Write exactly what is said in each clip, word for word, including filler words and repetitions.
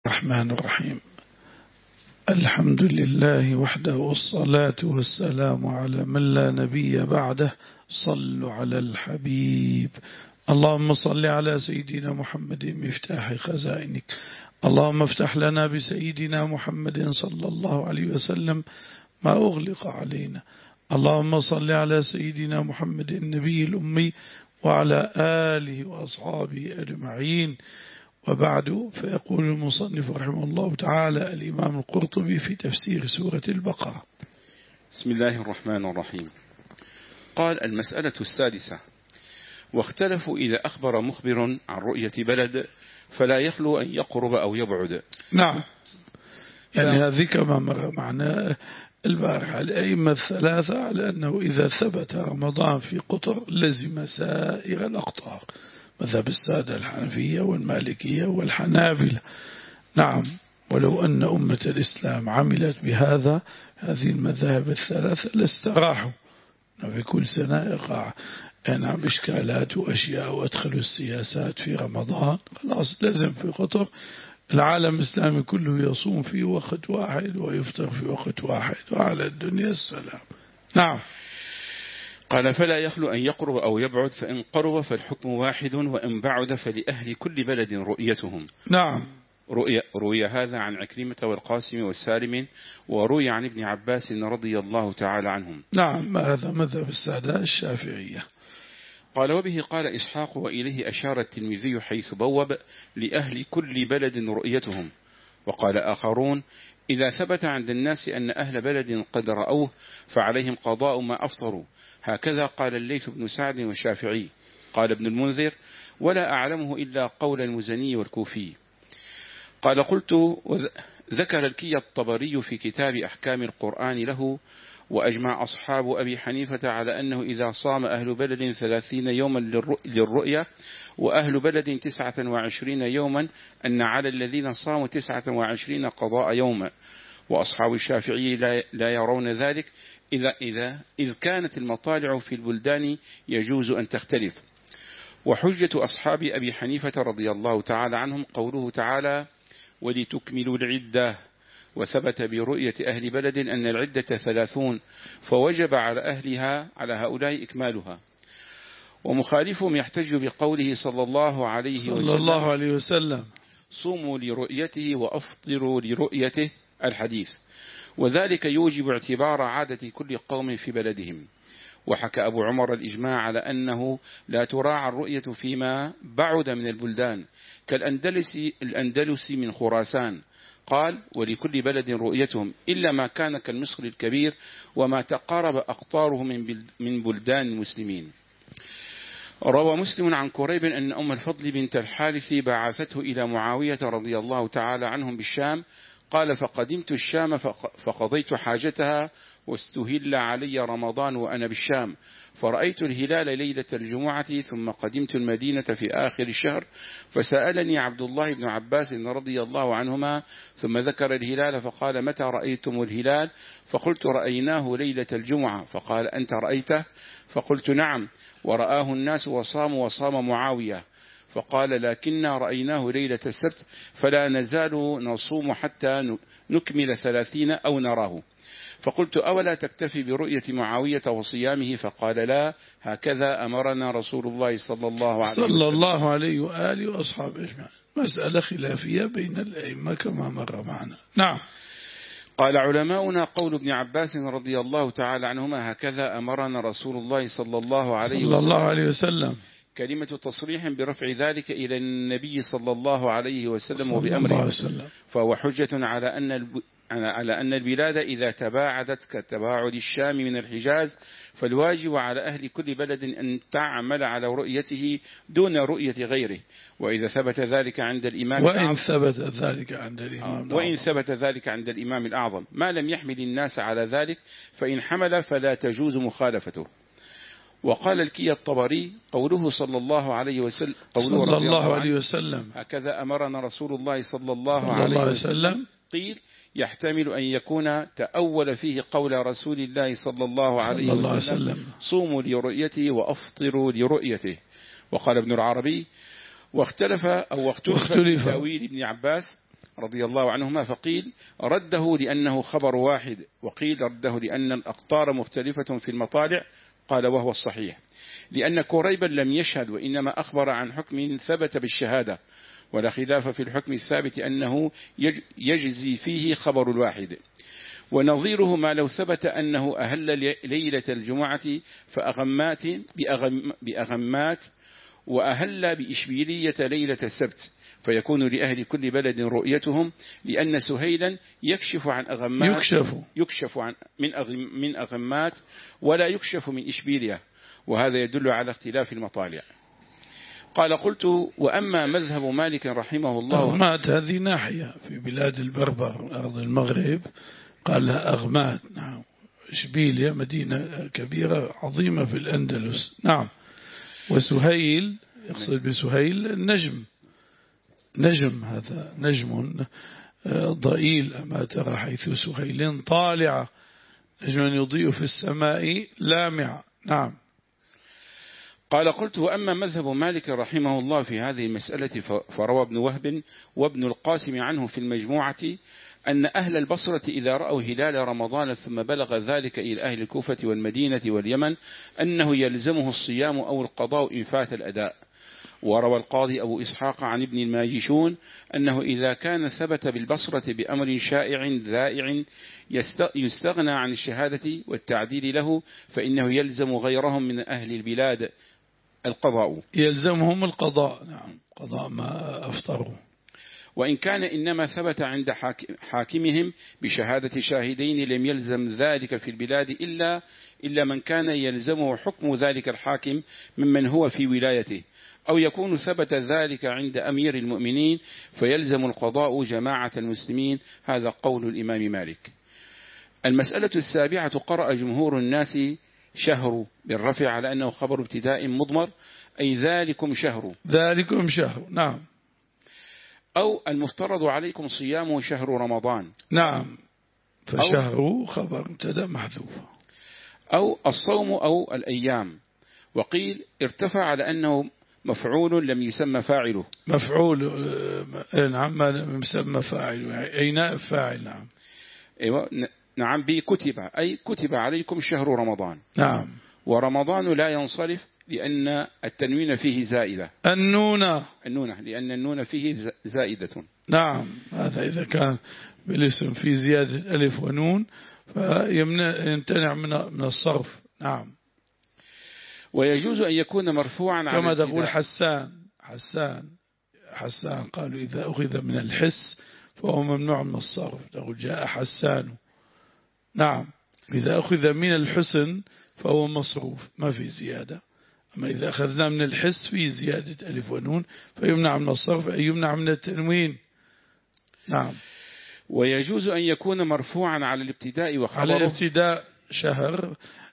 الرحمن الرحيم. الحمد لله وحده، والصلاة والسلام على من لا نبي بعده. صلوا على الحبيب. اللهم صل على سيدنا محمد مفتاح خزائنك. اللهم افتح لنا بسيدنا محمد صلى الله عليه وسلم ما أغلق علينا. اللهم صل على سيدنا محمد النبي الأمي وعلى آله وأصحابه أجمعين. وبعد، فيقول المصنف رحمه الله تعالى الإمام القرطبي في تفسير سورة البقرة: بسم الله الرحمن الرحيم. قال: المسألة السادسة: واختلفوا إذا أخبر مخبر عن رؤية بلد فلا يخلو أن يقرب أو يبعد. نعم، يعني هذه كما مر معنا البارحة الأئمة الثلاثة على أنه إذا ثبت رمضان في قطر لزم سائر الأقطار، مذهب السادة الحنفية والمالكية والحنابلة. نعم، ولو أن أمة الإسلام عملت بهذا هذه المذاهب الثلاثة لاستراحوا. في كل سنة يقع نعم إشكالات وأشياء، وأدخلوا السياسات في رمضان، خلاص لازم في قطر العالم الإسلامي كله يصوم في وقت واحد ويفطر في وقت واحد، وعلى الدنيا السلام. نعم. قال: فلا يخلو أن يقرب أو يبعد، فإن قرب فالحكم واحد، وإن بعد فلأهل كل بلد رؤيتهم. نعم. رؤية, رؤية هذا عن عكرمة والقاسم والسالم، وروي عن ابن عباس رضي الله تعالى عنهم. نعم، هذا مذهب السادة الشافعية. قال: وبه قال إسحاق، وإليه أشار الترمذي حيث بوب لأهل كل بلد رؤيتهم. وقال آخرون: إذا ثبت عند الناس أن أهل بلد قد رأوه فعليهم قضاء ما أفطروا. هكذا قال الليث بن سعد والشافعي. قال ابن المنذر: ولا أعلمه إلا قول المزني والكوفي. قال: قلت: ذكر الكي الطبري في كتاب أحكام القرآن له: وأجمع أصحاب أبي حنيفة على أنه إذا صام أهل بلد ثلاثين يوما للرؤية وأهل بلد تسعة وعشرين يوما أن على الذين صاموا تسعة وعشرين قضاء يوما. وأصحاب الشافعي لا يرون ذلك، إذا, إذا إذ كانت المطالع في البلدان يجوز أن تختلف. وحجة أصحاب أبي حنيفة رضي الله تعالى عنهم قوله تعالى: ولتكملوا العدة. وثبت برؤية أهل بلد أن العدة ثلاثون، فوجب على أهلها على هؤلاء إكمالها. ومخالفهم يحتج بقوله صلى الله عليه صلى وسلم, الله عليه وسلم: صوموا لرؤيته وأفطروا لرؤيته، الحديث، وذلك يوجب اعتبار عادة كل قوم في بلدهم. وحكى أبو عمر الإجماع على أنه لا تراعى الرؤية فيما بعد من البلدان كالأندلس الأندلس من خراسان. قال: ولكل بلد رؤيتهم إلا ما كان كالمصر الكبير وما تقارب أقطاره من بلدان المسلمين. روى مسلم عن كريب أن أم الفضل بنت الحارث بعثته إلى معاوية رضي الله تعالى عنهم بالشام. قال: فقدمت الشام فقضيت حاجتها واستهل علي رمضان وأنا بالشام، فرأيت الهلال ليلة الجمعة، ثم قدمت المدينة في آخر الشهر، فسألني عبد الله بن عباس رضي الله عنهما، ثم ذكر الهلال فقال: متى رأيتم الهلال؟ فقلت: رأيناه ليلة الجمعة. فقال: أنت رأيته؟ فقلت: نعم، ورآه الناس وصاموا وصام معاوية. فقال: لكننا رأيناه ليلة السبت، فلا نزال نصوم حتى نكمل ثلاثين أو نراه. فقلت: أولا تكتفي برؤية معاوية وصيامه؟ فقال: لا، هكذا أمرنا رسول الله صلى الله عليه وسلم صلى الله عليه وآله وأصحابه أجمعين. مسألة خلافية بين الأئمة كما مر معنا. نعم. قال علماؤنا: قول ابن عباس رضي الله تعالى عنهما: هكذا أمرنا رسول الله صلى الله عليه صلى وسلم, الله عليه وسلم كلمة تصريح برفع ذلك إلى النبي صلى الله عليه وسلم وبأمره، فهو حجة على أن على أن البلاد إذا تباعدت كتباعد الشام من الحجاز، فالواجب على أهل كل بلد أن تعمل على رؤيته دون رؤية غيره. وإذا ثبت ذلك عند الإمام وإن ثبت ذلك عند الإمام وإن ثبت ذلك عند الإمام الأعظم ما لم يحمل الناس على ذلك، فإن حمل فلا تجوز مخالفته. وقال الكي الطبري: قوله صلى الله عليه وسلم قوله صلى الله عليه وسلم هكذا أمرنا رسول الله صلى الله صلى عليه الله وسلم، قيل: يحتمل أن يكون تأول فيه قول رسول الله صلى الله عليه وسلم: صوموا لرؤيته وأفطروا لرؤيته. وقال ابن العربي: واختلف أو اختلف في تأويل ابن عباس رضي الله عنهما، فقيل رده لأنه خبر واحد، وقيل رده لأن الأقطار مختلفة في المطالع، قال وهو الصحيح، لأن كريبا لم يشهد وإنما أخبر عن حكم ثبت بالشهادة، ولا خلاف في الحكم الثابت أنه يجزي فيه خبر الواحد. ونظيره ما لو ثبت أنه أهل ليلة الجمعة فأغمات بأغم بأغمات وأهل بإشبيلية ليلة السبت، فيكون لأهل كل بلد رؤيتهم، لأن سهيلا يكشف عن أغمات يكشف, يكشف عن من أغم من أغمات ولا يكشف من إشبيلية، وهذا يدل على اختلاف المطالع. قال قلت وأما مذهب مالك رحمه الله. أغمات هذه ناحية في بلاد البربر أرض المغرب، قال لها أغمات. نعم. إشبيلية مدينة كبيرة عظيمة في الأندلس. نعم. وسهيل يقصد بسهيل النجم، نجم هذا نجم ضئيل، أما ترى حيث سهيل طالعة، نجم يضيء في السماء لامع. نعم. قال قلت وأما مذهب مالك رحمه الله في هذه المسألة فروى ابن وهب وابن القاسم عنه في المجموعة أن أهل البصرة إذا رأوا هلال رمضان ثم بلغ ذلك إلى أهل الكوفة والمدينة واليمن أنه يلزمه الصيام أو القضاء إن فات الأداء. وروى القاضي أبو إسحاق عن ابن الماجشون أنه إذا كان ثبت بالبصرة بأمر شائع ذائع يستغنى عن الشهادة والتعديل له، فإنه يلزم غيرهم من أهل البلاد القضاء، يلزمهم القضاء. نعم. قضاء ما أفطروا. وإن كان إنما ثبت عند حاكمهم بشهادة شاهدين لم يلزم ذلك في البلاد إلا إلا من كان يلزمه حكم ذلك الحاكم ممن هو في ولايته، أو يكون ثبت ذلك عند أمير المؤمنين فيلزم القضاء جماعة المسلمين. هذا قول الإمام مالك. المسألة السابعة قرأ جمهور الناس شهر بالرفع على أنه خبر ابتداء مضمر، أي ذلكم شهر. ذلكم شهر. نعم. أو المفترض عليكم صيام شهر رمضان. نعم. فشهر خبر ابتداء محذوف. أو الصوم أو الأيام. وقيل ارتفع على أنه مفعول لم يسمى فاعله. مفعول. نعم. ما يسمى فاعل، أي نائب فاعل. نعم. أيوة. نعم. بي كتب، أي كتب عليكم شهر رمضان. نعم. ورمضان لا ينصرف لأن التنوين فيه زائدة. النونة. النونة لأن النون فيه زائدة. نعم. هذا إذا كان بالاسم في زيادة ألف ونون فيمتنع من الصرف. نعم. ويجوز أن يكون مرفوعا كما تقول حسان. حسان حسان قالوا إذا أخذ من الحس فهو ممنوع من الصرف، تقول جاء حسان. نعم. إذا أخذ من الحسن فهو مصروف ما في زيادة، أما إذا أخذنا من الحس في زيادة ألف ونون فيمنع من الصرف، أي يمنع من التنوين. نعم. ويجوز أن يكون مرفوعا على الابتداء وخبره. على الابتداء شهر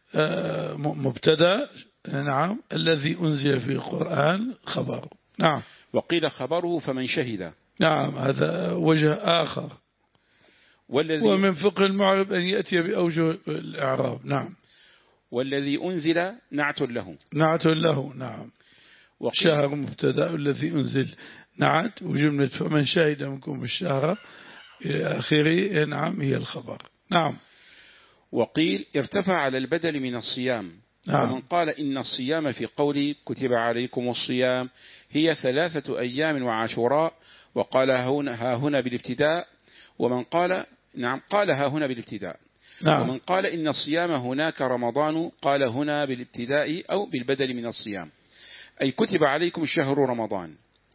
مبتدأ. نعم. الذي أنزل في القرآن خبر. نعم. وقيل خبره فمن شهد. نعم. هذا وجه آخر. والذي ومن فقه المعرب أن يأتي بأوجه الإعراب. نعم. والذي أنزل نعت له. نعت له. نعم. شهر مبتدأ الذي أنزل نعت، وجملة فمن شهد منكم الشهر إلى آخره. نعم. هي الخبر. نعم. وقيل ارتفع على البدل من الصيام. نعم. ومن قال إن الصيام في قولي كتب عليكم الصيام هي ثلاثة أيام وعاشوراء، وقال ها هنا بالابتداء. ومن قال نعم قال ها هنا بالابتداء. نعم. ومن قال إن الصيام هناك رمضان قال هنا بالابتداء أو بالبدل من الصيام، أي كتب عليكم شهر رمضان.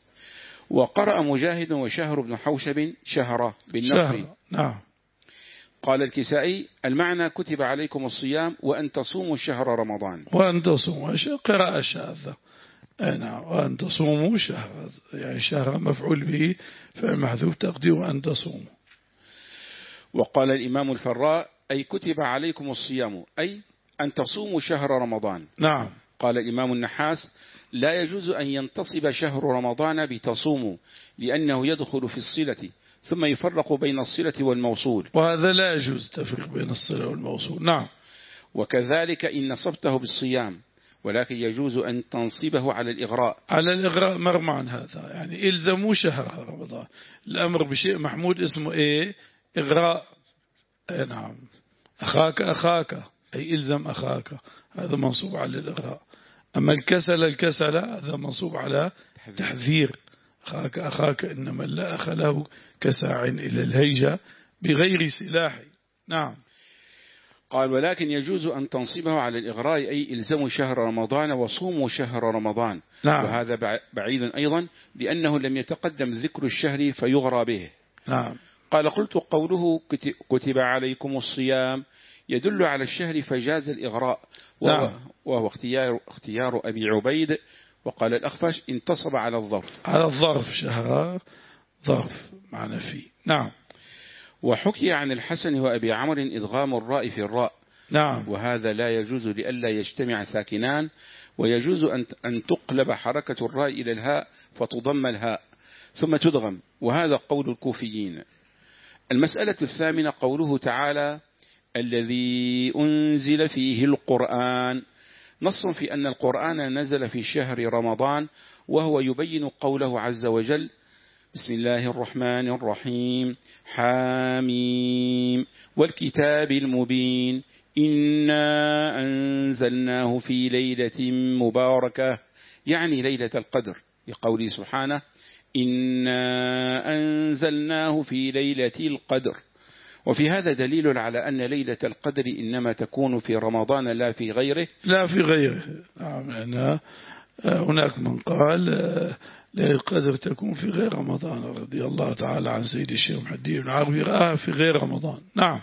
وقرأ مجاهد وشهر بن حوشب شهر بالنصر. نعم. قال الكسائي المعنى كتب عليكم الصيام وأن تصوموا شهر رمضان. وأن تصوموا قراءة شاذة. نعم. وأن تصوموا شهر، يعني شهر مفعول به فالمحذوف تقدير أن تصوموا. وقال الإمام الفراء أي كتب عليكم الصيام أي أن تصوموا شهر رمضان. نعم. قال الإمام النحاس لا يجوز أن ينتصب شهر رمضان بتصوموا لأنه يدخل في الصلة ثم يفرق بين الصلة والموصول، وهذا لا يجوز تفرق بين الصلة والموصول. نعم. وكذلك إن نصبته بالصيام ولكن يجوز أن تنصبه على الإغراء. على الإغراء مرمى عن هذا، يعني إلزموا شهر رمضان. الأمر بشيء محمود اسمه إيه؟ إغراء. أي نعم. أخاك أخاك، أي إلزم أخاك، هذا منصوب على الإغراء. أما الكسل الكسل هذا منصوب على تحذير. أخاك أخاك إنما لا أخ له كساع إلى الهيجة بغير سلاح. نعم. قال ولكن يجوز أن تنصبه على الإغراء، أي إلزموا شهر رمضان وصوموا شهر رمضان. نعم. وهذا بعيد أيضا لأنه لم يتقدم ذكر الشهر فيغرى به. نعم. قال قلت قوله كتب عليكم الصيام يدل على الشهر فجاز الإغراء، وهو, نعم. وهو اختيار, اختيار أبي عبيد. وقال الأخفش انتصب على الظرف. على الظرف، شهر ظرف معنى فيه. نعم. وحكي عن الحسن وأبي عمرو إدغام الراء في الراء. نعم. وهذا لا يجوز لئلا يجتمع ساكنان، ويجوز أن تقلب حركة الراء إلى الهاء فتضم الهاء ثم تدغم، وهذا قول الكوفيين. المسألة الثامنة قوله تعالى الذي أنزل فيه القرآن، نص في أن القرآن نزل في شهر رمضان، وهو يبين قوله عز وجل بسم الله الرحمن الرحيم حاميم والكتاب المبين إنا أنزلناه في ليلة مباركة، يعني ليلة القدر، لقوله سبحانه إنا أنزلناه في ليلة القدر. وفي هذا دليل على أن ليلة القدر إنما تكون في رمضان لا في غيره. لا في غيره. نعم. هناك من قال ليلة القدر تكون في غير رمضان، رضي الله تعالى عن سيد الشيخ محمد بن عربي رآها في غير رمضان. نعم.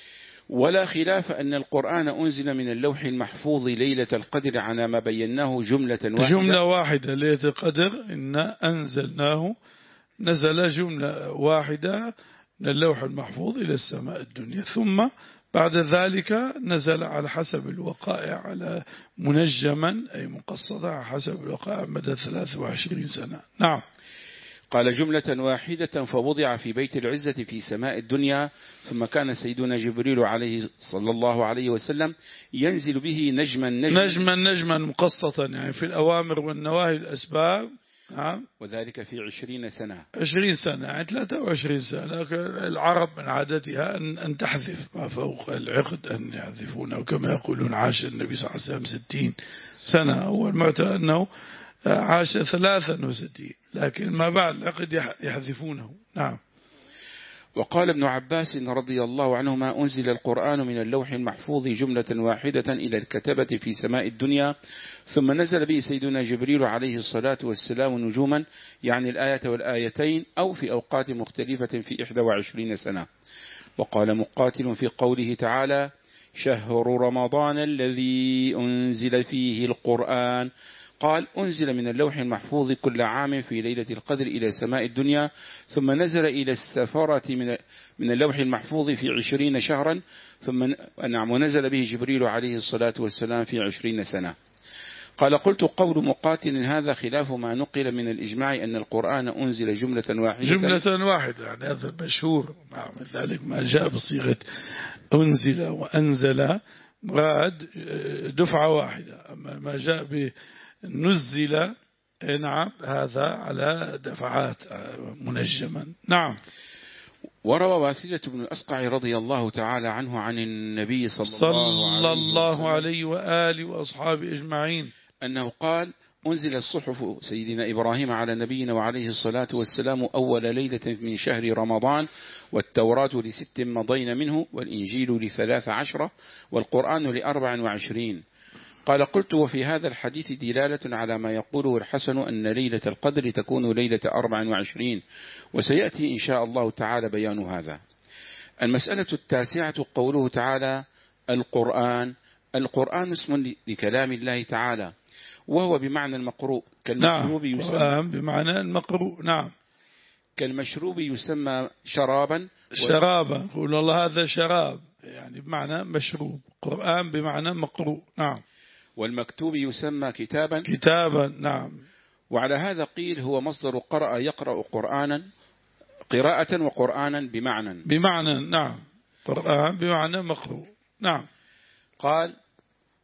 ولا خلاف أن القرآن أنزل من اللوح المحفوظ ليلة القدر على ما بيناه جملة واحدة. جملة واحدة ليلة القدر إن أنزلناه، نزل جملة واحدة من اللوح المحفوظ إلى السماء الدنيا، ثم بعد ذلك نزل على حسب الوقائع على منجما أي مقصدا على حسب الوقائع مدى ثلاث وعشرين سنة. نعم. قال جملة واحدة فوضع في بيت العزة في سماء الدنيا، ثم كان سيدنا جبريل عليه صلى الله عليه وسلم ينزل به نجما نجما نجما نجما مقسطا، يعني في الأوامر والنواهي الأسباب. نعم. وذلك في عشرين سنة. عشرين سنة يعني ثلاثة وعشرين سنة. العرب من عادتها أن, أن تحذف ما فوق العقد، أن يحذفونه، كما يقولون عاش النبي صلى الله عليه وسلم ستين سنة، أول معتقد أنه عاش ثلاثا وستين، لكن ما بعد العقد يحذفونه. نعم. وقال ابن عباس رضي الله عنهما أنزل القرآن من اللوح المحفوظ جملة واحدة إلى الكتبة في سماء الدنيا، ثم نزل به سيدنا جبريل عليه الصلاة والسلام نجوما، يعني الآية والآيتين، أو في أوقات مختلفة في إحدى وعشرين سنة. وقال مقاتل في قوله تعالى شهر رمضان الذي أنزل فيه القرآن، قال أنزل من اللوح المحفوظ كل عام في ليلة القدر إلى سماء الدنيا، ثم نزل إلى السفرة من من اللوح المحفوظ في عشرين شهرا، ثم نعم ونزل به جبريل عليه الصلاة والسلام في عشرين سنة. قال قلت قول مقاتل هذا خلاف ما نقل من الإجماع أن القرآن أنزل جملة واحدة. جملة واحدة يعني هذا مشهور. نعم. ذلك ما جاء بصيغة أنزل وأنزل مراد دفعة واحدة، أما ما جاء بنزل نعم هذا على دفعات منجما. نعم. وروى واسلة بن الأسقع رضي الله تعالى عنه عن النبي صلى, صلى الله, الله عليه وآله وأصحابه أجمعين أنه قال أنزل الصحف سيدنا إبراهيم على نبينا وعليه الصلاة والسلام أول ليلة من شهر رمضان، والتوراة لست مضين منه، والإنجيل لثلاث عشرة، والقرآن لأربع وعشرين. قال قلت وفي هذا الحديث دلالة على ما يقوله الحسن أن ليلة القدر تكون ليلة أربع وعشرين، وسيأتي إن شاء الله تعالى بيان هذا. المسألة التاسعة قوله تعالى القرآن. القرآن اسم لكلام الله تعالى، وهو بمعنى المقروء كالمشروب. نعم. يسمى بمعنى المقروء. نعم. كالمشروب يسمى شرابا. شرابا قول الله هذا شراب، يعني بمعنى مشروب. قرآن بمعنى مقروء. نعم. والمكتوب يسمى كتابا. كتابا. نعم. وعلى هذا قيل هو مصدر قرأ يقرأ قرآنا، قراءة وقرآنا بمعنى بمعنى. نعم. قرآن بمعنى مقروء. نعم. قال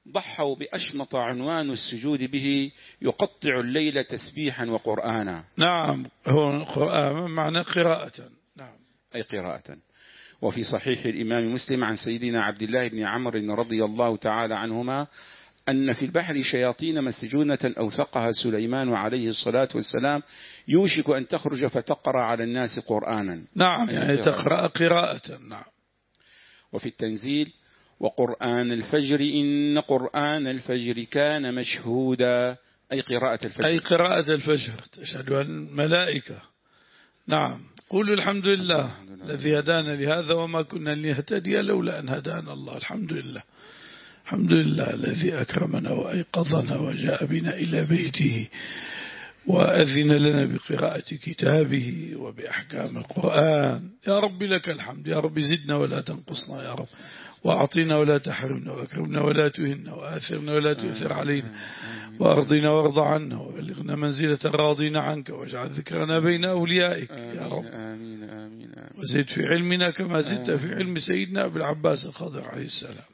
ضحوا بأشمط عنوان السجود به يقطع الليل تسبيحا وقرآنا. نعم، هو قرآن معنى قراءة. نعم، أي قراءة. وفي صحيح الإمام مسلم عن سيدنا عبد الله بن عمرو رضي الله تعالى عنهما أن في البحر شياطين مسجونة أوثقها سليمان عليه الصلاة والسلام يوشك أن تخرج فتقرأ على الناس قرآنا. نعم، يعني تقرأ قراءة. نعم. وفي التنزيل وقرآن الفجر إن قرآن الفجر كان مشهودا، أي قراءة الفجر. أي قراءة الفجر تشهد الملائكة. نعم. قولوا الحمد لله الذي هدانا لهذا وما كنا لنهتدي لولا أن هدانا الله. الحمد لله، الحمد لله الذي أكرمنا وأيقظنا وجاء بنا إلى بيته وأذن لنا بقراءة كتابه وبأحكام القرآن. يا رب لك الحمد، يا رب زدنا ولا تنقصنا يا رب، وأعطينا ولا تحرمنا، وأكرمنا ولا تهنا، وآثرنا ولا تؤثر علينا، وأرضنا وارض عنا، وبلغنا منزلة راضين عنك، واجعل ذكرنا بين أوليائك يا رب. آمين آمين آمين. وزد في علمنا كما زدت في علم سيدنا أبي العباس الخضر عليه السلام.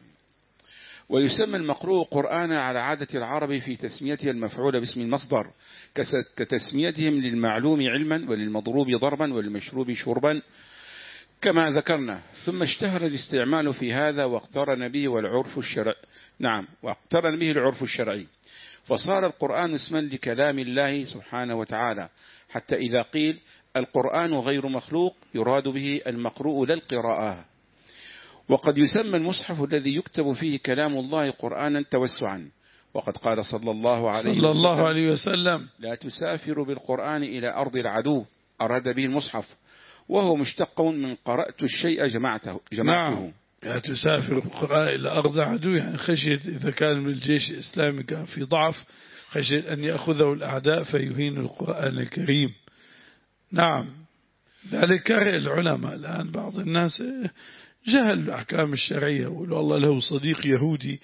ويسمى المقروء قرآنا على عادة العرب في تسميته المفعول باسم المصدر كتسميتهم للمعلوم علما وللمضروب ضربا وللمشروب شربا كما ذكرنا. ثم اشتهر الاستعمال في هذا واقترن به والعرف الشرعي. نعم، واقترن به العرف الشرعي، فصار القرآن اسما لكلام الله سبحانه وتعالى، حتى إذا قيل القرآن غير مخلوق يراد به المقروء لا القراءة. وقد يسمى المصحف الذي يكتب فيه كلام الله قرآنا توسعا، وقد قال صلى الله عليه صلى الله عليه وسلم لا تسافر بالقرآن إلى أرض العدو، أراد به المصحف، وهو مشتق من قرأت الشيء جمعته, جمعته. نعم. لا تسافر بالقرآن إلى أرض العدو، يعني خشيت إذا كان من الجيش الإسلامي كان في ضعف، خشيت أن يأخذه الأعداء فيهين القرآن الكريم. نعم، ذلك كره العلماء الآن بعض الناس جهل الأحكام الشرعية، والله له صديق يهودي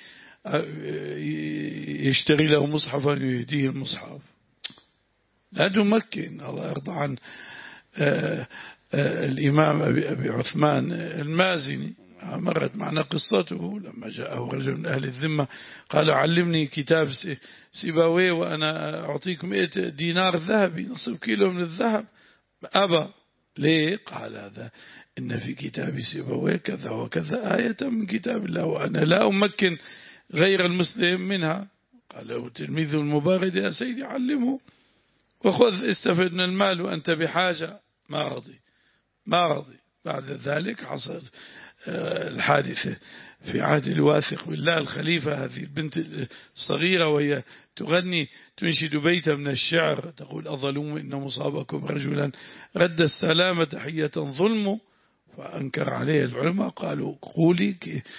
يشتري له مصحفا ويهديه المصحف. لا تمكن. الله يرضى عن الإمام أبي عثمان المازني، مرت معنا قصته لما جاءه رجل من أهل الذمة قال علمني كتاب سيبويه وأنا أعطيكم مئة دينار ذهبي، نصف كيلو من الذهب. أبى. ليه؟ قال هذا إن في كتاب سيبويه كذا وكذا آية من كتاب الله وأنا لا أمكن غير المسلم منها. قال له تلميذ المبارد يا سيدي علمه وخذ استفد من المال وأنت بحاجة. ما رضي ما رضي. بعد ذلك حصلت الحادثة في عهد الواثق بالله الخليفة، هذه البنت الصغيرة وهي تغني تنشد بيتا من الشعر تقول أظلوم إن مصابكم رجلا رد السلام تحية ظلم، فأنكر عليه العلماء قالوا قولي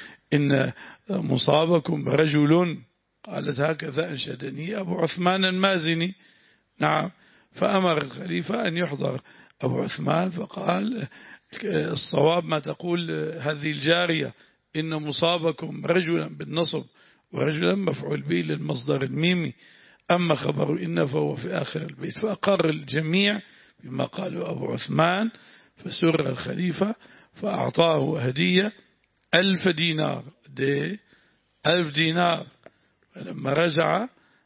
إن مصابكم رجل، قالت هكذا أنشدني أبو عثمان المازني. نعم. فأمر الخليفة أن يحضر أبو عثمان فقال الصواب ما تقول هذه الجارية إن مصابكم رجلا بالنصب ورجلا مفعول به للمصدر الميمي، أما خبر إن فهو في آخر البيت. فأقر الجميع بما قالوا أبو عثمان، فسر الخليفة فأعطاه هدية ألف دينار. دي ألف دينار. فلما رجع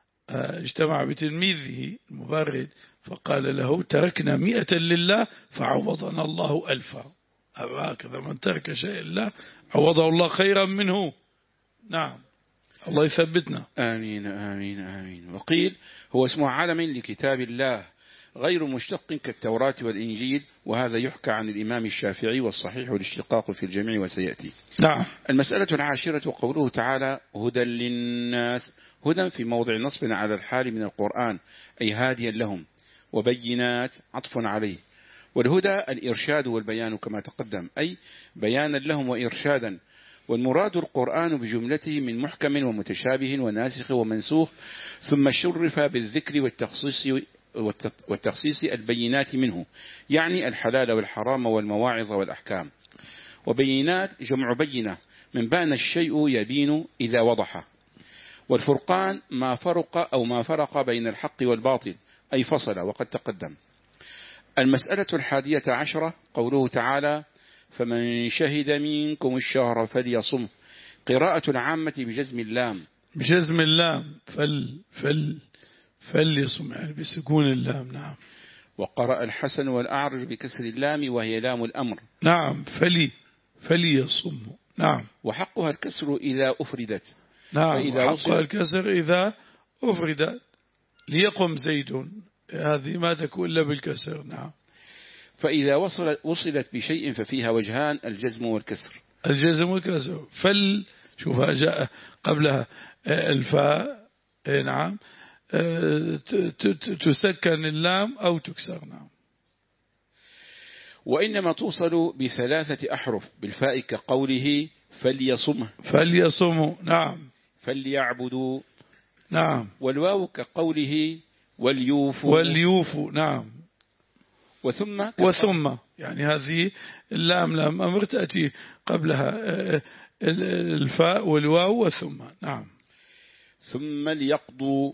اجتمع بتلميذه المبرد فقال له تركنا مئة لله فعوضنا الله ألفا. هكذا من ترك شيء الله عوضه الله خيرا منه. نعم، الله يثبتنا. آمين آمين آمين. وقيل هو اسم علم لكتاب الله غير مشتق كالتوراة والإنجيل، وهذا يحكى عن الإمام الشافعي والصحيح والاشتقاق في الجميع وسيأتي. نعم. المسألة العاشرة قوله تعالى هدى للناس، هدى في موضع نصب على الحال من القرآن أي هاديا لهم، وبينات عطف عليه، والهدى الإرشاد والبيان كما تقدم أي بيانا لهم وإرشادا. والمراد القرآن بجملته من محكم ومتشابه وناسخ ومنسوخ، ثم شرف بالذكر والتخصيص والتخصيص البينات منه، يعني الحلال والحرام والمواعظ والأحكام. وبينات جمع بينة من بان الشيء يبين إذا وضح. والفرقان ما فرق أو ما فرق بين الحق والباطل أي فصل، وقد تقدم. المسألة الحادية عشرة قوله تعالى فمن شهد منكم الشهر فليصم، قراءة العامة بجزم اللام. بجزم اللام فل فل فليصم يعني بسكون اللام. نعم. وقرأ الحسن والأعرج بكسر اللام وهي لام الأمر. نعم فلي فليصم. نعم. وحقها الكسر إذا أفردت. نعم. وحقها الكسر إذا أفردت. ليقم زيد هذه ما تكون إلا بالكسر. نعم. فإذا وصلت وصلت بشيء ففيها وجهان الجزم والكسر. الجزم والكسر. فل شوفها جاء قبلها الفاء. نعم. تسكن اللام أو تكسر. نعم. وإنما توصل بثلاثة أحرف بالفاء كقوله فليصمه فليصموا. نعم. فليعبدوا. نعم. والواو كقوله وليوفوا وليوفوا. نعم. وثم وثم يعني هذه اللام لام أمر تأتي قبلها الفاء والواو وثم. نعم. ثم ليقضوا.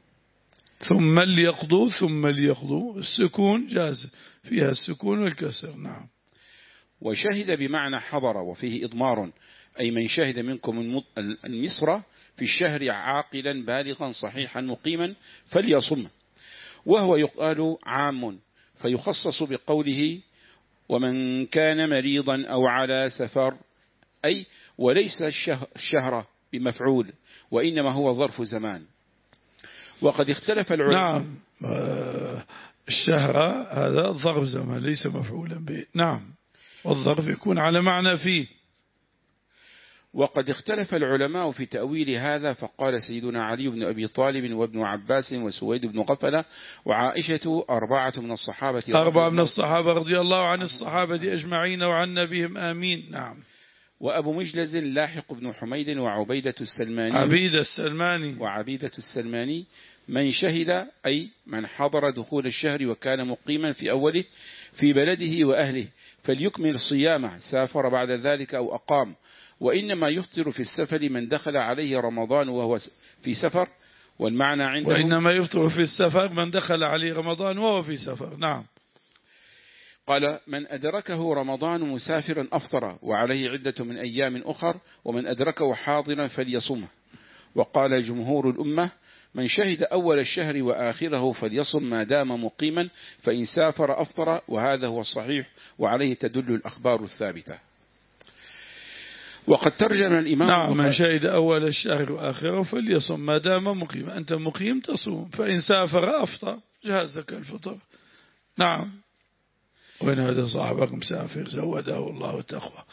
ثم ليقضوا ثم ليقضوا السكون جاز فيها السكون والكسر. نعم. وشهد بمعنى حضر وفيه إضمار أي من شهد منكم المصر في الشهر عاقلا بالغا صحيحا مقيما فليصم. وهو يقال عام فيخصص بقوله ومن كان مريضا أو على سفر أي وليس الشهر بمفعول وإنما هو ظرف زمان. وقد اختلف العلماء. نعم. الشهر هذا ظرف زمان ليس مفعولا به. نعم. والظرف يكون على معنى فيه. وقد اختلف العلماء في تأويل هذا فقال سيدنا علي بن أبي طالب وابن عباس وسويد بن غفلة وعائشة أربعة من الصحابة أربعة من الصحابة رضي الله عن الصحابة أجمعين وعن نبيهم آمين. نعم. وأبو مجلز لاحق بن حميد وعبيدة السلماني عبيدة السلماني وعبيدة السلماني من شهد أي من حضر دخول الشهر وكان مقيما في أوله في بلده وأهله فليكمل صيامه سافر بعد ذلك أو أقام. وإنما يفطر في السفر من دخل عليه رمضان وهو في سفر. والمعنى عنده وإنما يفطر في السفر من دخل عليه رمضان وهو في سفر. نعم. قال من أدركه رمضان مسافرا أفطر وعليه عدة من أيام أخر ومن أدركه حاضرا فليصمه. وقال جمهور الأمة من شهد أول الشهر وآخره فليصم ما دام مقيما فإن سافر أفطر وهذا هو الصحيح وعليه تدل الأخبار الثابتة. وقد ترجم الإمام نعم. من شهد أول الشهر وآخره فليصم ما دام مقيما. أنت مقيم تصوم فإن سافر أفطر جهزك الفطر. نعم. وإن هذا صاحبك مسافر زوده الله التقوى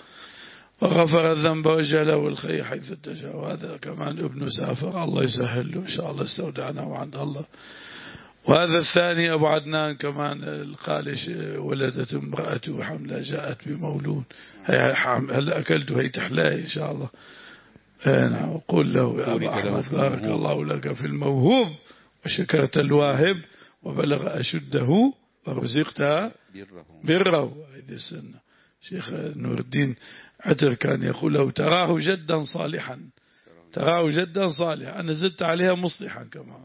وغفر الذنب وجله الخير حيث اتجه. وهذا كمان ابن سافر الله يسهل له إن شاء الله استودعناه عند الله. وهذا الثاني أبو عدنان كمان القالش ولدت امرأته حملة جاءت بمولود هل أكلت هي تحلاي إن شاء الله. نعم. وقل له يا أبا أحمد بارك الله لك في الموهوب وشكرت الواهب وبلغ أشده ورزقتها بره. هذه السنة. شيخ نور الدين عتر كان يقول له تراه جدا صالحا تراه جدا صالحا. أنا زدت عليها مصلحا كمان.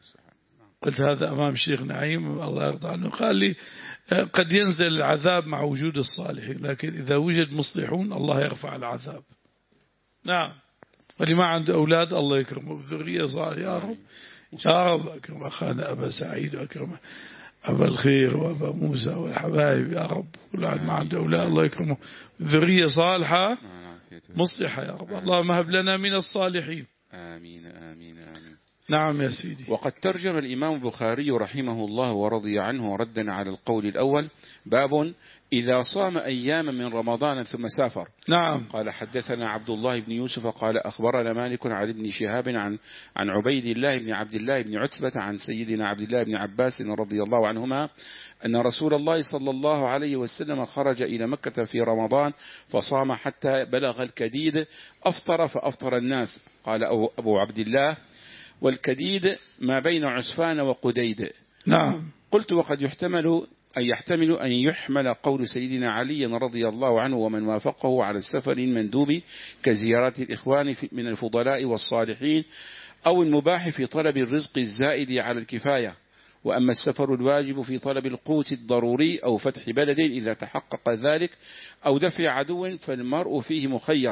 قلت هذا أمام الشيخ نعيم الله يرضى عنه قال لي قد ينزل العذاب مع وجود الصالحين لكن إذا وجد مصلحون الله يرفع العذاب. نعم. واللي ما عنده أولاد الله يكرمه بذرية صالحة يا رب يا رب. أكرم أخانا أبا سعيد وأكرم أبا الخير وأبا موسى والحبايب يا رب. كل واحد ما عنده أولاد الله يكرمه ذرية صالحة مصلحة يا رب. اللهم هب لنا من الصالحين. آمين آمين آمين. نعم يا سيدي. وقد ترجم الإمام البخاري رحمه الله ورضي عنه ردا على القول الأول باب إذا صام أياما من رمضان ثم سافر. نعم. قال حدثنا عبد الله بن يوسف قال أخبرنا مالك عن ابن شهاب عن عن عبيد الله بن عبد الله بن عتبة عن سيدنا عبد الله بن عباس رضي الله عنهما أن رسول الله صلى الله عليه وسلم خرج إلى مكة في رمضان فصام حتى بلغ الكديد أفطر فأفطر الناس. قال أبو عبد الله والكديد ما بين عسفان وقديد. نعم. قلت وقد يحتمل أن يحتمل أن يحمل قول سيدنا علي رضي الله عنه ومن وافقه على السفر المندوب كزيارة الإخوان من الفضلاء والصالحين أو المباح في طلب الرزق الزائد على الكفاية. وأما السفر الواجب في طلب القوت الضروري أو فتح بلد إذا تحقق ذلك أو دفع عدو فالمرء فيه مخير.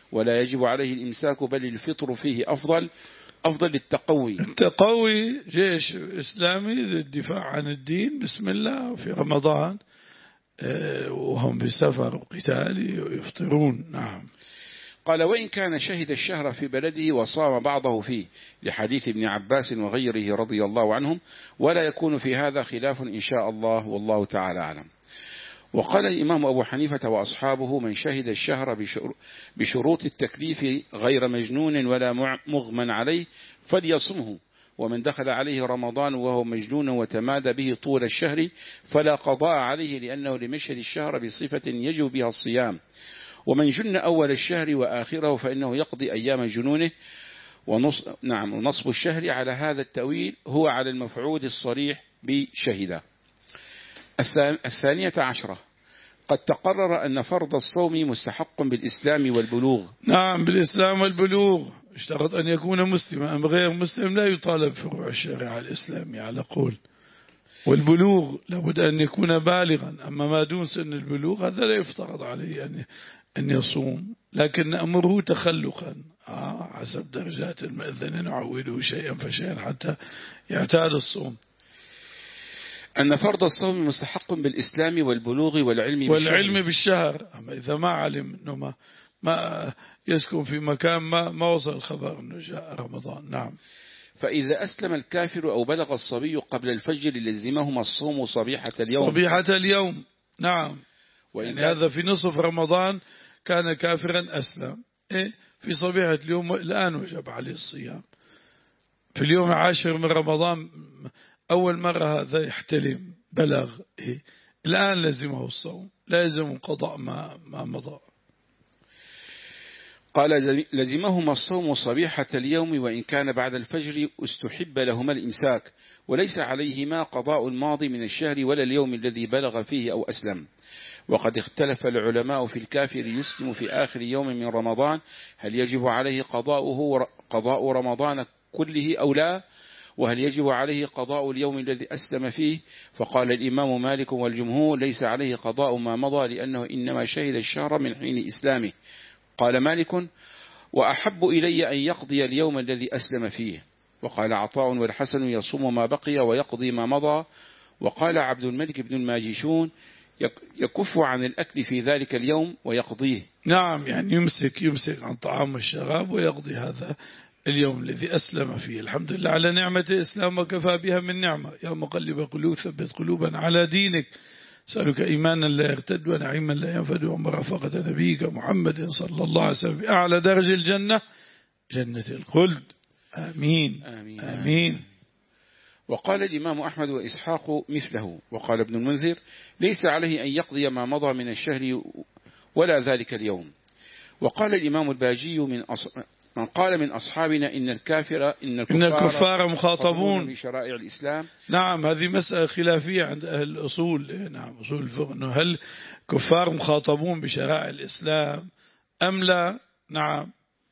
ولا يجب عليه الإمساك بل الفطر فيه أفضل أفضل للتقوي. التقوي جيش إسلامي للدفاع عن الدين بسم الله في رمضان وهم بسفر وقتال يفطرون. نعم. قال وإن كان شهد الشهر في بلده وصام بعضه فيه لحديث ابن عباس وغيره رضي الله عنهم، ولا يكون في هذا خلاف إن شاء الله والله تعالى أعلم. وقال الإمام أبو حنيفة وأصحابه من شهد الشهر بشروط التكليف غير مجنون ولا مغمى عليه فليصمه، ومن دخل عليه رمضان وهو مجنون وتمادى به طول الشهر فلا قضاء عليه لأنه لم يشهد الشهر بصفة يجب بها الصيام. ومن جن أول الشهر وآخره فإنه يقضي أيام جنونه. ونص نعم ونصب الشهر على هذا التأويل هو على المفعول الصريح بشهد. الثانية عشرة قد تقرر أن فرض الصوم مستحق بالإسلام والبلوغ. نعم بالإسلام والبلوغ، اشترط أن يكون مسلما، أما غير مسلم لا يطالب فروع الشريعة الإسلامية على قول. والبلوغ لابد أن يكون بالغا، أما ما دون سن البلوغ هذا لا يفترض عليه أن أن يصوم، لكن نأمره تخلقا آه حسب درجات المأذن نعوده شيئا فشيئا حتى يعتاد الصوم. أن فرض الصوم مستحق بالإسلام والبلوغ والعلم والعلم بالشهر. بالشهر، أما إذا ما علم أنه ما, ما يسكن في مكان ما, ما وصل الخبر أنه جاء رمضان. نعم. فإذا أسلم الكافر أو بلغ الصبي قبل الفجر لزمهما الصوم صبيحة اليوم. صبيحة اليوم. نعم. يعني هذا في نصف رمضان كان كافرا أسلم، إيه؟ في صبيحة اليوم الآن وجب عليه الصيام. في اليوم العاشر من رمضان أول مرة هذا يحتلم بلغ، إيه؟ الآن لزمه الصوم، لا يلزم قضاء ما, ما مضى. قال لزمهما الصوم صبيحة اليوم وإن كان بعد الفجر استحب لهما الإمساك، وليس عليهما قضاء الماضي من الشهر ولا اليوم الذي بلغ فيه أو أسلم. وقد اختلف العلماء في الكافر يسلم في آخر يوم من رمضان هل يجب عليه قضاؤه قضاء رمضان كله أو لا، وهل يجب عليه قضاء اليوم الذي أسلم فيه. فقال الإمام مالك والجمهور ليس عليه قضاء ما مضى لأنه إنما شهد الشهر من حين إسلامه. قال مالك وأحب إلي أن يقضي اليوم الذي أسلم فيه. وقال عطاء والحسن يصوم ما بقي ويقضي ما مضى. وقال عبد الملك بن الماجشون يكف عن الأكل في ذلك اليوم ويقضيه. نعم يعني يمسك يمسك عن طعام والشراب ويقضي هذا اليوم الذي أسلم فيه. الحمد لله على نعمة الإسلام وكفى بها من نعمة. يا مقلب قلوب ثبت قلوبا على دينك، سألك إيمانا لا يرتد ونعيما لا ينفد ومرافقة نبيك محمد صلى الله عليه وسلم أعلى درج الجنة جنة الخلد. آمين آمين, آمين. وقال الإمام أحمد وإسحاق مثله. وقال ابن المنذر ليس عليه أن يقضي ما مضى من الشهر ولا ذلك اليوم. وقال الإمام الباجي من أص... من قال من أصحابنا إن الكافر إن الكفار, إن الكفار مخاطبون بشرائع الإسلام. نعم هذه مسألة خلافية عند أهل الأصول. نعم أصول الفقه إنه هل كفار مخاطبون بشرائع الإسلام أم لا. نعم.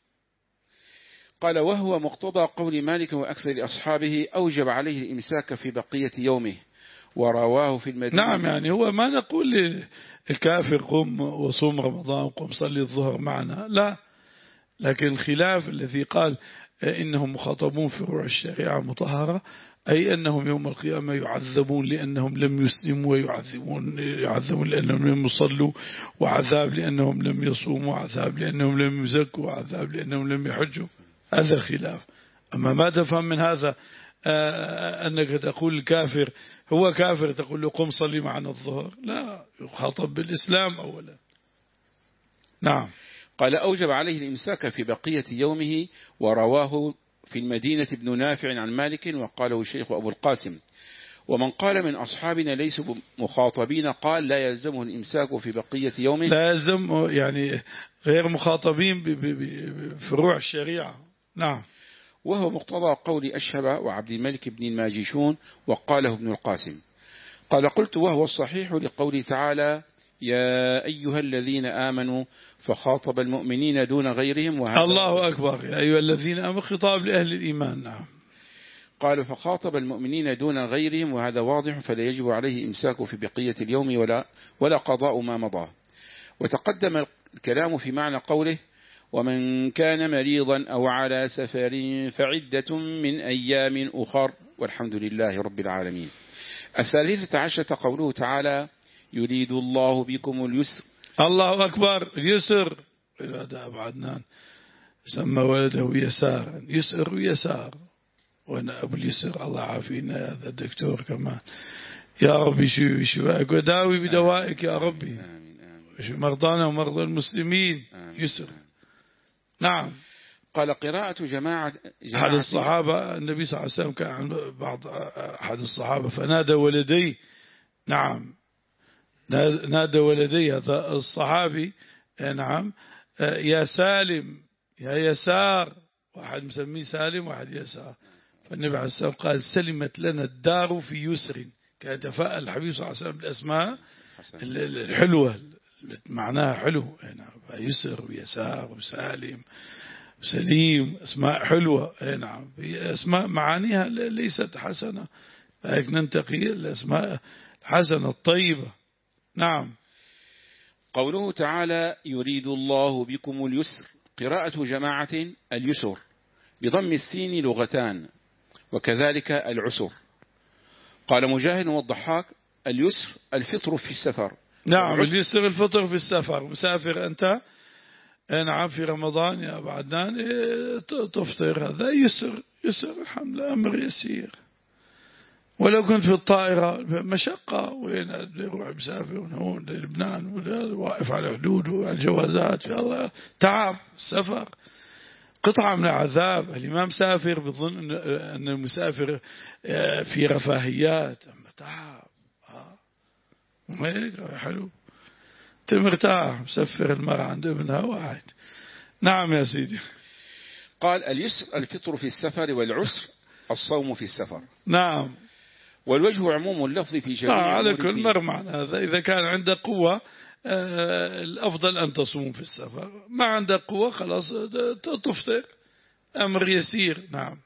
قال وهو مقتضى قول مالك وأكثر أصحابه أوجب عليه الإمساك في بقية يومه ورواه في المدينة. نعم يعني هو ما نقول الكافر قم وصوم رمضان قم صلي الظهر معنا، لا، لكن الخلاف الذي قال إنهم مخاطبون في فروع الشريعة المطهرة أي أنهم يوم القيامة يعذبون لأنهم لم يسلموا، ويعذبون يعذبون لأنهم لم يصلوا، وعذاب لأنهم لم يصوموا، وعذاب لأنهم لم يزكوا، وعذاب لأنهم لم يحجوا. هذا الخلاف. أما ما تفهم من هذا أنك تقول الكافر هو كافر تقول له قم صلي معنا الظهر، لا، يخاطب بالإسلام أولا. نعم. قال أوجب عليه الإمساك في بقية يومه ورواه في المدينة ابن نافع عن مالك وقاله الشيخ أبو القاسم. ومن قال من أصحابنا ليسوا مخاطبين قال لا يلزمه الإمساك في بقية يومه، لا يلزم يعني غير مخاطبين بفروع الشريعة. نعم. وهو مقتضى قول أشهب وعبد الملك بن الماجشون وقاله ابن القاسم. قال قلت وهو الصحيح لقوله تعالى يا أيها الذين آمنوا فخاطب المؤمنين دون غيرهم. وهذا الله أكبر. يا أيها الذين آمنوا خطاب لأهل الإيمان. نعم. قال فخاطب المؤمنين دون غيرهم وهذا واضح فلا يجب عليه إمساك في بقية اليوم ولا, ولا قضاء ما مضى. وتقدم الكلام في معنى قوله ومن كان مريضا أو على سفر فعدة من أيام أخر والحمد لله رب العالمين. الثالثة عشرة قوله تعالى يريد الله بكم اليسر. الله أكبر. اليسر هذا أبو عدنان سمى ولده يسار، يسر ويسار، وأنا أبو اليسر الله عافينا. هذا الدكتور كمان يا ربي شفي شفائك وداوي بدوائك يا ربي، وشفي مرضانا ومرضى المسلمين. يسر. نعم. قال قراءة جماعة, جماعة أحد الصحابة النبي صلى الله عليه وسلم كان عند بعض أحد الصحابة فنادى ولدي. نعم نادى ولدي هذا الصحابي نعم يا سالم يا يسار، واحد مسميه سالم واحد يسار. فالنبي عليه الصلاة والسلام قال سلمت لنا الدار في يسر. كان يتفاءل الحبيب صلى الله عليه وسلم بالأسماء الحلوة معناها حلو. نعم يسر ويسار وسالم وسليم أسماء حلوة. نعم أسماء معانيها ليست حسنة، لكن ننتقي الأسماء الحسنة الطيبة. نعم. قوله تعالى يريد الله بكم اليسر، قراءة جماعة اليسر بضم السين لغتان، وكذلك العسر. قال مجاهد والضحاك اليسر الفطر في السفر. نعم اليسر الفطر في السفر. مسافر أنت نعم في رمضان يا أبو عدنان تفطر، هذا يسر. يسر الحمد لله أمر يسير. ولو كنت في الطائرة مشقة، وين يروح مسافر هون للبنان واقف على حدود وعلى الجوازات يا الله تعب. السفر قطعة من العذاب. الإمام مسافر بظن أن المسافر في رفاهيات، أما تعب هيك حلو تمرتاح مسفر المرأة عند ابنها واحد. نعم يا سيدي. قال اليسر الفطر في السفر، والعسر الصوم في السفر. نعم. والوجه عموم اللفظ في جميع آه على كل مر معنى هذا. إذا كان عنده قوة آه الأفضل أن تصوم في السفر، ما عنده قوة خلاص تفطر، أمر يسير. نعم.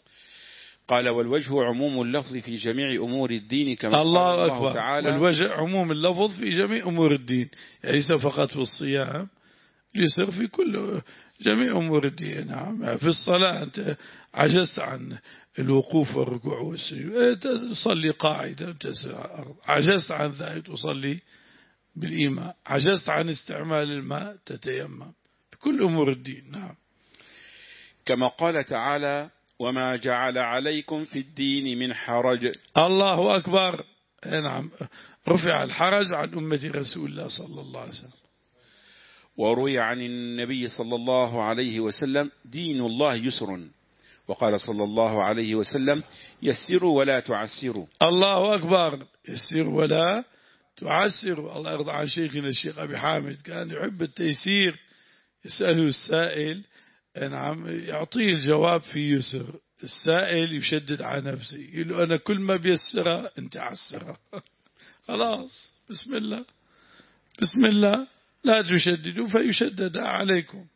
قال والوجه عموم اللفظ في جميع أمور الدين كما الله قال الله أكبر. تعالى والوجه عموم اللفظ في جميع أمور الدين، يعني ليس فقط في الصيام، يسر في كل جميع أمور الدين. نعم. في الصلاة أنت عجزت عن الوقوف والركوع والسجود تصلي قاعدة، عجزت عن ذلك تصلي بالإيمان، عجزت عن استعمال الماء تتيمم، في كل أمور الدين. نعم. كما قال تعالى وما جعل عليكم في الدين من حرج. الله أكبر. نعم رفع الحرج عن أمة رسول الله صلى الله عليه وسلم. وروي عن النبي صلى الله عليه وسلم دين الله يسر، وقال صلى الله عليه وسلم يسروا ولا تعسروا. الله أكبر. يسر ولا تعسر. الله يرضى عن شيخنا الشيخ أبي حامد كان يحب التيسير، يسأله السائل نعم يعطيه الجواب في يسر، السائل يشدد على نفسه يقول له أنا كل ما بيسرها أنت عسرها. خلاص بسم الله بسم الله لا تشددوا فيشدد عليكم.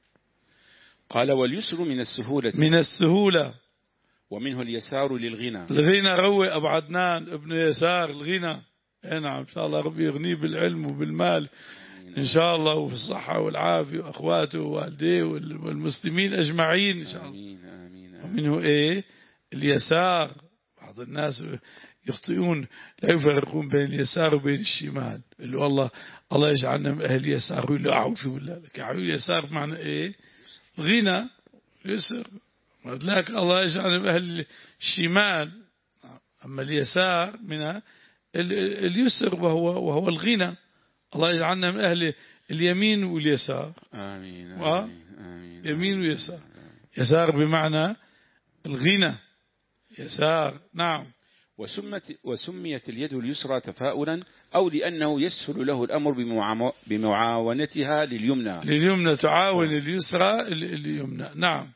قال واليسر من السهولة من السهولة، ومنه اليسار للغنى. الغنى روي أبو عدنان ابن يسار الغنى. نعم إن شاء الله ربي يغنيه بالعلم وبالمال إن شاء الله، وفي الصحة والعافية، وأخواته ووالديه والمسلمين أجمعين إن شاء الله. آمين آمين آمين. ومنه إيه اليسار. بعض الناس يخطئون لا يفرقون بين اليسار وبين الشمال، اللي والله الله يجعلنا من أهل اليسار، يقول له أعوذ بالله لك. اليسار معنى إيه غنى يسر، لكن الله يجعلنا من أهل الشمال. أما اليسار من اليسر وهو وهو الغنى. الله يجعلنا من أهل اليمين واليسار. آمين آمين آمين. يمين ويسار. يسار بمعنى الغنى يسار. نعم. وسمت وسميت اليد اليسرى تفاؤلا أو لأنه يسهل له الأمر بمعاونتها لليمنى. لليمنى تعاون اليسرى اليمنى. نعم.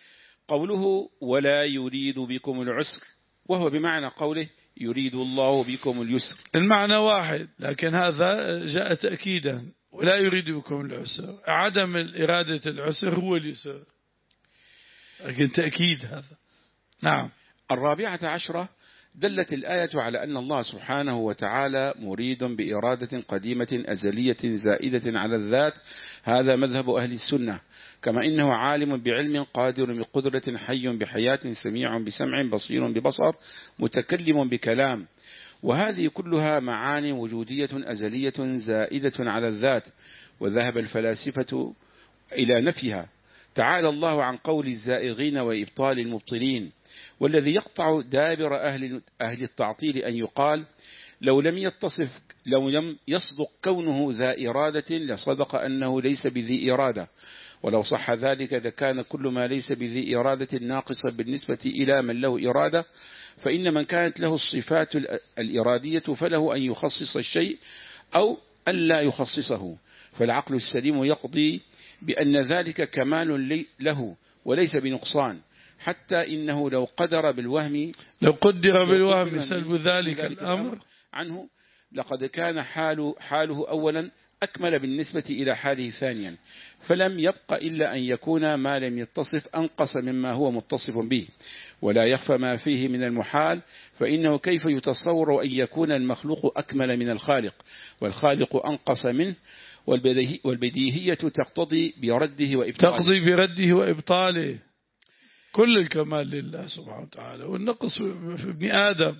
قوله ولا يريد بكم العسر، وهو بمعنى قوله يريد الله بكم اليسر. المعنى واحد، لكن هذا جاء تأكيدا. ولا يريد بكم العسر، عدم إرادة العسر هو اليسر، لكن تأكيد هذا. نعم. الرابعة عشرة دلت الآية على أن الله سبحانه وتعالى مريد بإرادة قديمة أزلية زائدة على الذات. هذا مذهب أهل السنة. كما إنه عالم بعلم، قادر بقدرة، حي بحياة، سميع بسمع، بصير ببصر، متكلم بكلام. وهذه كلها معاني وجودية أزلية زائدة على الذات، وذهب الفلاسفة إلى نفيها. تعالى الله عن قول الزائغين وإبطال المبطلين. والذي يقطع دابر أهل, أهل التعطيل أن يقال لو لم يتصف لو لم يصدق كونه ذا إرادة لصدق أنه ليس بذي إرادة، ولو صح ذلك لكان كل ما ليس بذي إرادة ناقصا بالنسبة إلى من له إرادة. فإن من كانت له الصفات الإرادية فله أن يخصص الشيء أو أن لا يخصصه، فالعقل السليم يقضي بأن ذلك كمال له وليس بنقصان، حتى إنه لو قدر بالوهم لو قدر بالوهم سلب ذلك الأمر عنه لقد كان حال حاله أولا أكمل بالنسبة إلى حاله ثانيا، فلم يبق إلا أن يكون ما لم يتصف أنقص مما هو متصف به. ولا يخفى ما فيه من المحال، فإنه كيف يتصور أن يكون المخلوق أكمل من الخالق والخالق أنقص منه، والبديهية تقتضي برده وإبطاله تقضي برده وإبطاله. كل الكمال لله سبحانه وتعالى، والنقص في ابن آدم.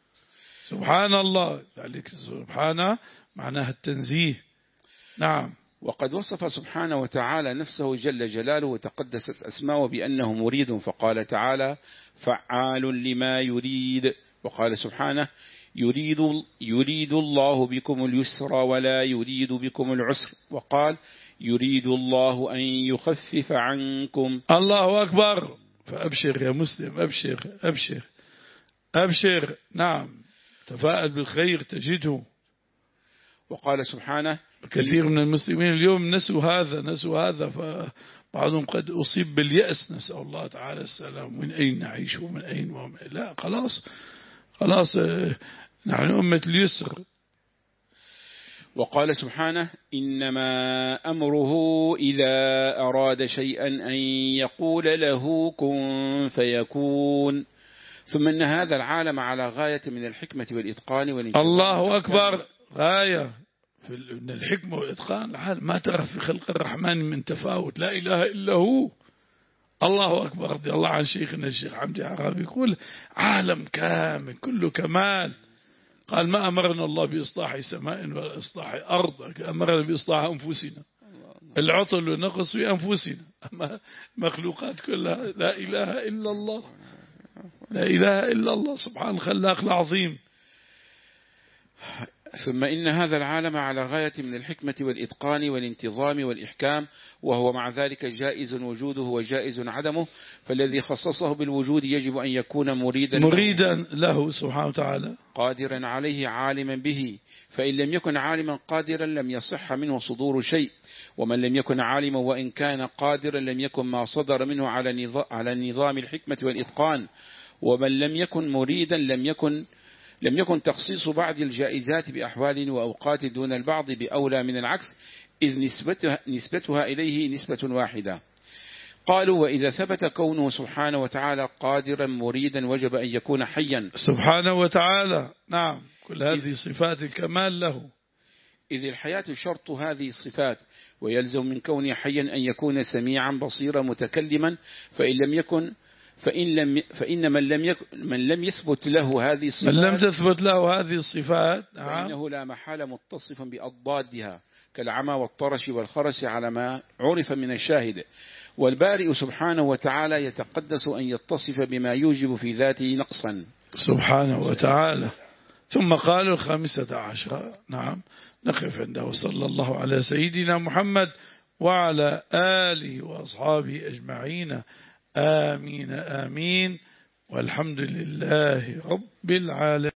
سبحان الله، ذلك سبحانه معناها التنزيه. نعم. وقد وصف سبحانه وتعالى نفسه جل جلاله وتقدست أسماؤه بأنه مريد، فقال تعالى فعال لما يريد. وقال سبحانه يريد, يريد الله بكم اليسر ولا يريد بكم العسر. وقال يريد الله أن يخفف عنكم. الله أكبر. فأبشر يا مسلم، أبشر أبشر أبشر. نعم، تفاءل بالخير تجده. وقال سبحانه كثير من المسلمين اليوم نسوا هذا نسوا هذا فبعضهم قد أصيب باليأس، نسأل الله تعالى السلام. من أين نعيش ومن أين ومن لا، خلاص خلاص نحن أمة اليسر. وقال سبحانه إنما أمره إذا أراد شيئا أن يقول له كن فيكون. ثم إن هذا العالم على غاية من الحكمة والإتقان والإنتظام. الله أكبر. غاية من الحكمة والإتقان. العالم ما ترى في خلق الرحمن من تفاوت، لا إله إلا هو. الله أكبر. رضي الله عن شيخنا الشيخ حمدي عرابي يقول عالم كامل كله كمال. قال ما أمرنا الله بإصلاح سماء ولا إصلاح أرض، أمرنا بإصلاح أنفسنا. العطل والنقص في أنفسنا، أما المخلوقات كلها لا إله إلا الله، لا إله إلا الله سبحان الخلاق العظيم. ثم إن هذا العالم على غاية من الحكمة والإتقان والانتظام والإحكام، وهو مع ذلك جائز وجوده وجائز عدمه. فالذي خصصه بالوجود يجب أن يكون مريدا مريدا له سبحانه وتعالى، قادرا عليه، عالما به. فإن لم يكن عالما قادرا لم يصح منه صدور شيء، ومن لم يكن عالما وإن كان قادرا لم يكن ما صدر منه على نظام الحكمة والإتقان. ومن لم يكن مريدا لم يكن لم يكن تخصيص بعض الجائزات بأحوال وأوقات دون البعض بأولى من العكس، إذ نسبتها, نسبتها إليه نسبة واحدة. قالوا وإذا ثبت كونه سبحانه وتعالى قادرا مريدا وجب أن يكون حيا سبحانه وتعالى. نعم، كل هذه صفات الكمال له، إذ الحياة شرط هذه الصفات، ويلزم من كونه حيا أن يكون سميعا بصيرا متكلما. فإن لم يكن فإن لم فإن من لم يكن من لم يثبت له هذه الصفات من لم تثبت له هذه الصفات فإنه لا محالة متصفا بأضدادها كالعمى والطرش والخرس على ما عرف من الشاهد. والبارئ سبحانه وتعالى يتقدس أن يتصف بما يوجب في ذاته نقصا سبحانه وتعالى. ثم قالوا الخامسة عشرة. نعم، نقف عنده. صلى الله على سيدنا محمد وعلى آله وأصحابه أجمعين. آمين آمين، والحمد لله رب العالمين.